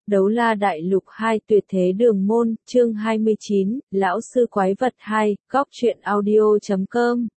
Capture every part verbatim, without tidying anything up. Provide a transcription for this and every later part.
Đấu la đại lục hai tuyệt thế đường môn, chương hai mươi chín, lão sư quái vật hai, góc truyện audio chấm com.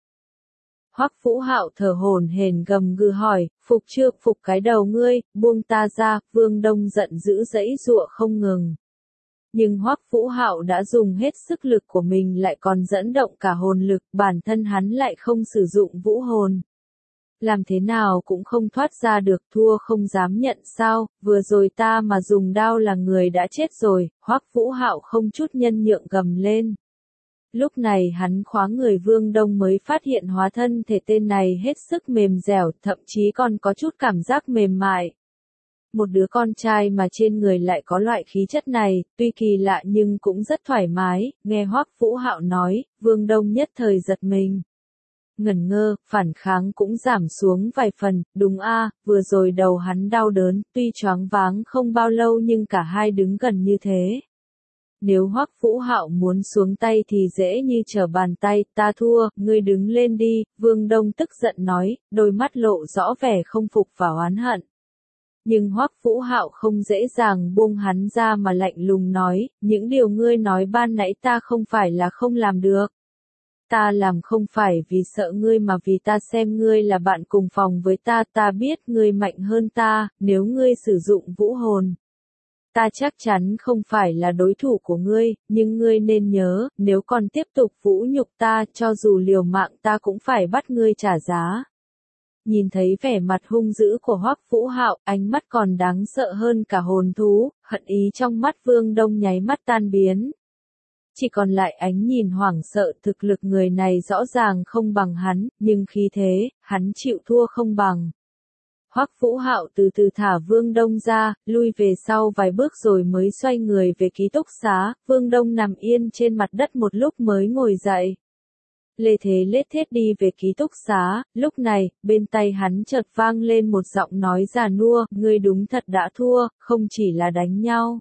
Hoắc Vũ Hạo thở hổn hển gầm gừ hỏi, phục chưa, phục cái đầu ngươi, buông ta ra, Vương Đông giận dữ giãy giụa không ngừng. Nhưng Hoắc Vũ Hạo đã dùng hết sức lực của mình lại còn dẫn động cả hồn lực, bản thân hắn lại không sử dụng vũ hồn. Làm thế nào cũng không thoát ra được, thua không dám nhận sao, vừa rồi ta mà dùng đao là người đã chết rồi, Hoắc Vũ Hạo không chút nhân nhượng gầm lên. Lúc này hắn khóa người Vương Đông mới phát hiện hóa thân thể tên này hết sức mềm dẻo, thậm chí còn có chút cảm giác mềm mại. Một đứa con trai mà trên người lại có loại khí chất này, tuy kỳ lạ nhưng cũng rất thoải mái, nghe Hoắc Vũ Hạo nói, Vương Đông nhất thời giật mình. Ngẩn ngơ, phản kháng cũng giảm xuống vài phần, đúng a, vừa rồi đầu hắn đau đớn, tuy choáng váng không bao lâu nhưng cả hai đứng gần như thế. Nếu Hoắc Vũ Hạo muốn xuống tay thì dễ như trở bàn tay, ta thua, ngươi đứng lên đi, Vương Đông tức giận nói, đôi mắt lộ rõ vẻ không phục và oán hận. Nhưng Hoắc Vũ Hạo không dễ dàng buông hắn ra mà lạnh lùng nói, những điều ngươi nói ban nãy ta không phải là không làm được. Ta làm không phải vì sợ ngươi mà vì ta xem ngươi là bạn cùng phòng với ta, ta biết ngươi mạnh hơn ta, nếu ngươi sử dụng vũ hồn. Ta chắc chắn không phải là đối thủ của ngươi, nhưng ngươi nên nhớ, nếu còn tiếp tục vũ nhục ta, cho dù liều mạng ta cũng phải bắt ngươi trả giá. Nhìn thấy vẻ mặt hung dữ của Hoắc Vũ Hạo, ánh mắt còn đáng sợ hơn cả hồn thú, hận ý trong mắt Vương Đông nháy mắt tan biến. Chỉ còn lại ánh nhìn hoảng sợ, thực lực người này rõ ràng không bằng hắn, nhưng khí thế, hắn chịu thua không bằng. Hoắc Vũ Hạo từ từ thả Vương Đông ra, lui về sau vài bước rồi mới xoay người về ký túc xá, Vương Đông nằm yên trên mặt đất một lúc mới ngồi dậy. Lê Thế lết thết đi về ký túc xá, lúc này, bên tai hắn chợt vang lên một giọng nói già nua, ngươi đúng thật đã thua, không chỉ là đánh nhau,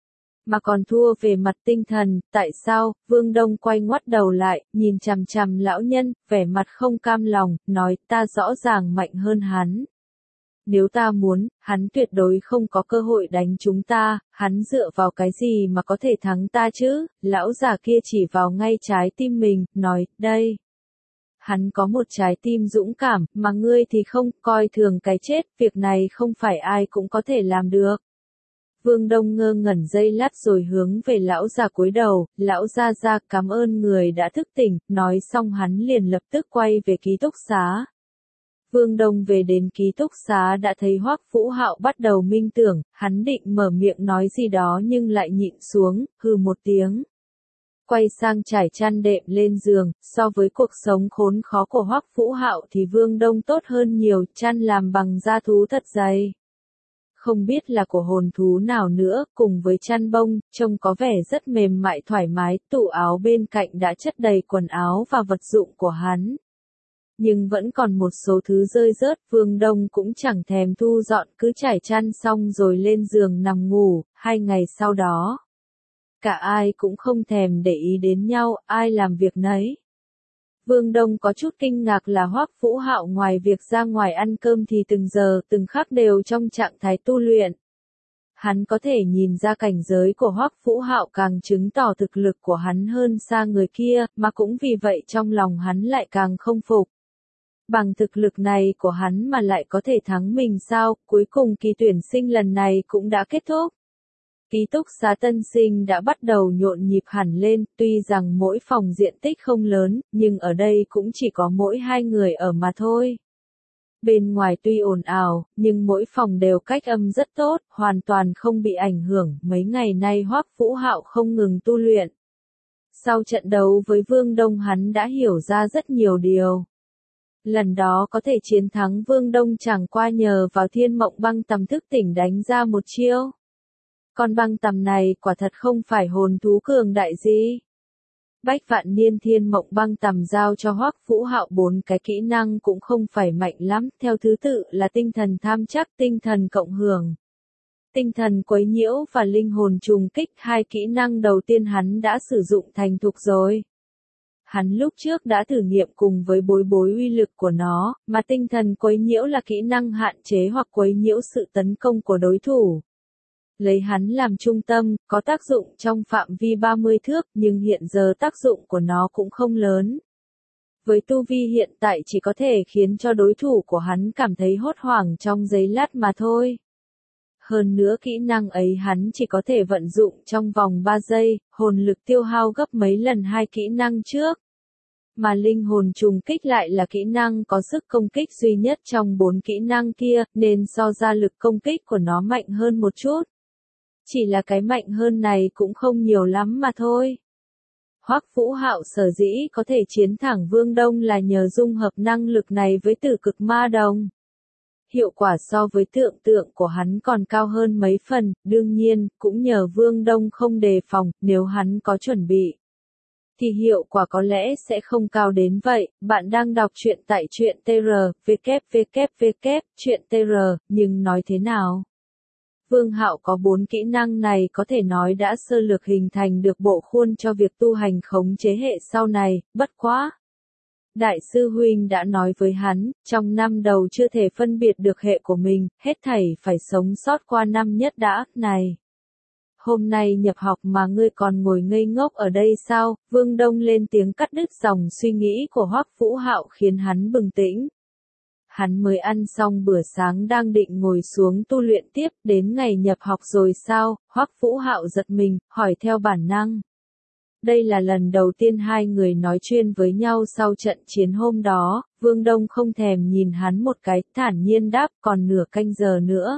mà còn thua về mặt tinh thần, tại sao? Vương Đông quay ngoắt đầu lại, nhìn chằm chằm lão nhân, vẻ mặt không cam lòng, nói, ta rõ ràng mạnh hơn hắn. Nếu ta muốn, hắn tuyệt đối không có cơ hội đánh chúng ta, hắn dựa vào cái gì mà có thể thắng ta chứ? Lão già kia chỉ vào ngay trái tim mình, nói, đây. Hắn có một trái tim dũng cảm, mà ngươi thì không, coi thường cái chết, việc này không phải ai cũng có thể làm được. Vương Đông ngơ ngẩn giây lát rồi hướng về lão già cúi đầu, lão gia gia cảm ơn người đã thức tỉnh, nói xong hắn liền lập tức quay về ký túc xá. Vương Đông về đến ký túc xá đã thấy Hoắc Vũ Hạo bắt đầu minh tưởng, hắn định mở miệng nói gì đó nhưng lại nhịn xuống, hừ một tiếng. Quay sang trải chăn đệm lên giường, so với cuộc sống khốn khó của Hoắc Vũ Hạo thì Vương Đông tốt hơn nhiều, chăn làm bằng da thú thật dày. Không biết là của hồn thú nào nữa, cùng với chăn bông, trông có vẻ rất mềm mại thoải mái, tủ áo bên cạnh đã chất đầy quần áo và vật dụng của hắn. Nhưng vẫn còn một số thứ rơi rớt, Vương Đông cũng chẳng thèm thu dọn, cứ trải chăn xong rồi lên giường nằm ngủ, hai ngày sau đó. Cả ai cũng không thèm để ý đến nhau, ai làm việc nấy. Vương Đông có chút kinh ngạc là Hoắc Vũ Hạo ngoài việc ra ngoài ăn cơm thì từng giờ, từng khắc đều trong trạng thái tu luyện. Hắn có thể nhìn ra cảnh giới của Hoắc Vũ Hạo càng chứng tỏ thực lực của hắn hơn xa người kia, mà cũng vì vậy trong lòng hắn lại càng không phục. Bằng thực lực này của hắn mà lại có thể thắng mình sao? Cuối cùng kỳ tuyển sinh lần này cũng đã kết thúc. Ký túc xá tân sinh đã bắt đầu nhộn nhịp hẳn lên, tuy rằng mỗi phòng diện tích không lớn, nhưng ở đây cũng chỉ có mỗi hai người ở mà thôi. Bên ngoài tuy ồn ào, nhưng mỗi phòng đều cách âm rất tốt, hoàn toàn không bị ảnh hưởng. Mấy ngày nay Hoắc Vũ Hạo không ngừng tu luyện. Sau trận đấu với Vương Đông hắn đã hiểu ra rất nhiều điều. Lần đó có thể chiến thắng Vương Đông chẳng qua nhờ vào Thiên Mộng Băng Tầm thức tỉnh đánh ra một chiêu. Con băng tầm này quả thật không phải hồn thú cường đại gì. Bách vạn niên Thiên Mộng Băng Tầm giao cho Hoắc Vũ Hạo bốn cái kỹ năng cũng không phải mạnh lắm, theo thứ tự là tinh thần tham chắc, tinh thần cộng hưởng, tinh thần quấy nhiễu và linh hồn trùng kích. Hai kỹ năng đầu tiên hắn đã sử dụng thành thục rồi. Hắn lúc trước đã thử nghiệm cùng với bối bối uy lực của nó, mà tinh thần quấy nhiễu là kỹ năng hạn chế hoặc quấy nhiễu sự tấn công của đối thủ. Lấy hắn làm trung tâm, có tác dụng trong phạm vi ba mươi thước, nhưng hiện giờ tác dụng của nó cũng không lớn. Với tu vi hiện tại chỉ có thể khiến cho đối thủ của hắn cảm thấy hốt hoảng trong giây lát mà thôi. Hơn nữa kỹ năng ấy hắn chỉ có thể vận dụng trong vòng ba giây, hồn lực tiêu hao gấp mấy lần hai kỹ năng trước. Mà linh hồn trùng kích lại là kỹ năng có sức công kích duy nhất trong bốn kỹ năng kia, nên so ra lực công kích của nó mạnh hơn một chút. Chỉ là cái mạnh hơn này cũng không nhiều lắm mà thôi. Hoắc Vũ Hạo sở dĩ có thể chiến thẳng Vương Đông là nhờ dung hợp năng lực này với tử cực ma đồng. Hiệu quả so với tưởng tượng của hắn còn cao hơn mấy phần, đương nhiên, cũng nhờ Vương Đông không đề phòng, nếu hắn có chuẩn bị. Thì hiệu quả có lẽ sẽ không cao đến vậy. Bạn đang đọc truyện tại truyện tê rờ, www, truyện tê rờ, nhưng nói thế nào? Vương Hạo có bốn kỹ năng này có thể nói đã sơ lược hình thành được bộ khuôn cho việc tu hành khống chế hệ sau này, bất quá. Đại sư huynh đã nói với hắn, trong năm đầu chưa thể phân biệt được hệ của mình, hết thảy phải sống sót qua năm nhất đã, này. Hôm nay nhập học mà ngươi còn ngồi ngây ngốc ở đây sao? Vương Đông lên tiếng cắt đứt dòng suy nghĩ của Hoắc Vũ Hạo khiến hắn bừng tỉnh. Hắn mới ăn xong bữa sáng đang định ngồi xuống tu luyện tiếp, đến ngày nhập học rồi sao? Hoắc Vũ Hạo giật mình, hỏi theo bản năng. Đây là lần đầu tiên hai người nói chuyện với nhau sau trận chiến hôm đó, Vương Đông không thèm nhìn hắn một cái, thản nhiên đáp, còn nửa canh giờ nữa.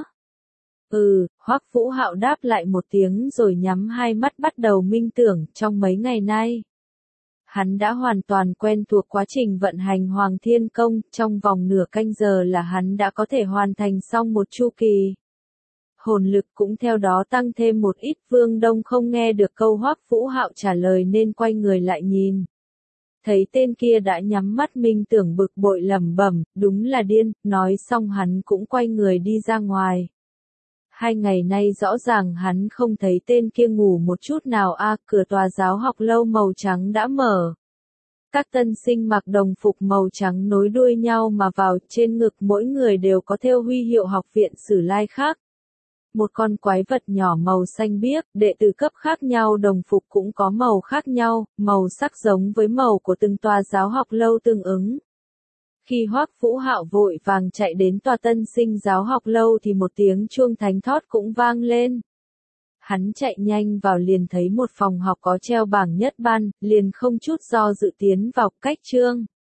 Ừ, Hoắc Vũ Hạo đáp lại một tiếng rồi nhắm hai mắt bắt đầu minh tưởng. Trong mấy ngày nay, hắn đã hoàn toàn quen thuộc quá trình vận hành Hoàng Thiên Công, trong vòng nửa canh giờ là hắn đã có thể hoàn thành xong một chu kỳ. Hồn lực cũng theo đó tăng thêm một ít. Vương Đông không nghe được câu Hoắc Vũ Hạo trả lời nên quay người lại nhìn. Thấy tên kia đã nhắm mắt minh tưởng bực bội lẩm bẩm, đúng là điên, nói xong hắn cũng quay người đi ra ngoài. Hai ngày nay rõ ràng hắn không thấy tên kia ngủ một chút nào a. À, cửa tòa giáo học lâu màu trắng đã mở. Các tân sinh mặc đồng phục màu trắng nối đuôi nhau mà vào, trên ngực mỗi người đều có thêu huy hiệu học viện Sử Lai khác. Một con quái vật nhỏ màu xanh biếc, đệ tử cấp khác nhau đồng phục cũng có màu khác nhau, màu sắc giống với màu của từng tòa giáo học lâu tương ứng. Khi Hoắc Vũ Hạo vội vàng chạy đến tòa tân sinh giáo học lâu thì một tiếng chuông thánh thót cũng vang lên. Hắn chạy nhanh vào liền thấy một phòng học có treo bảng nhất ban, liền không chút do dự tiến vào, cách chương.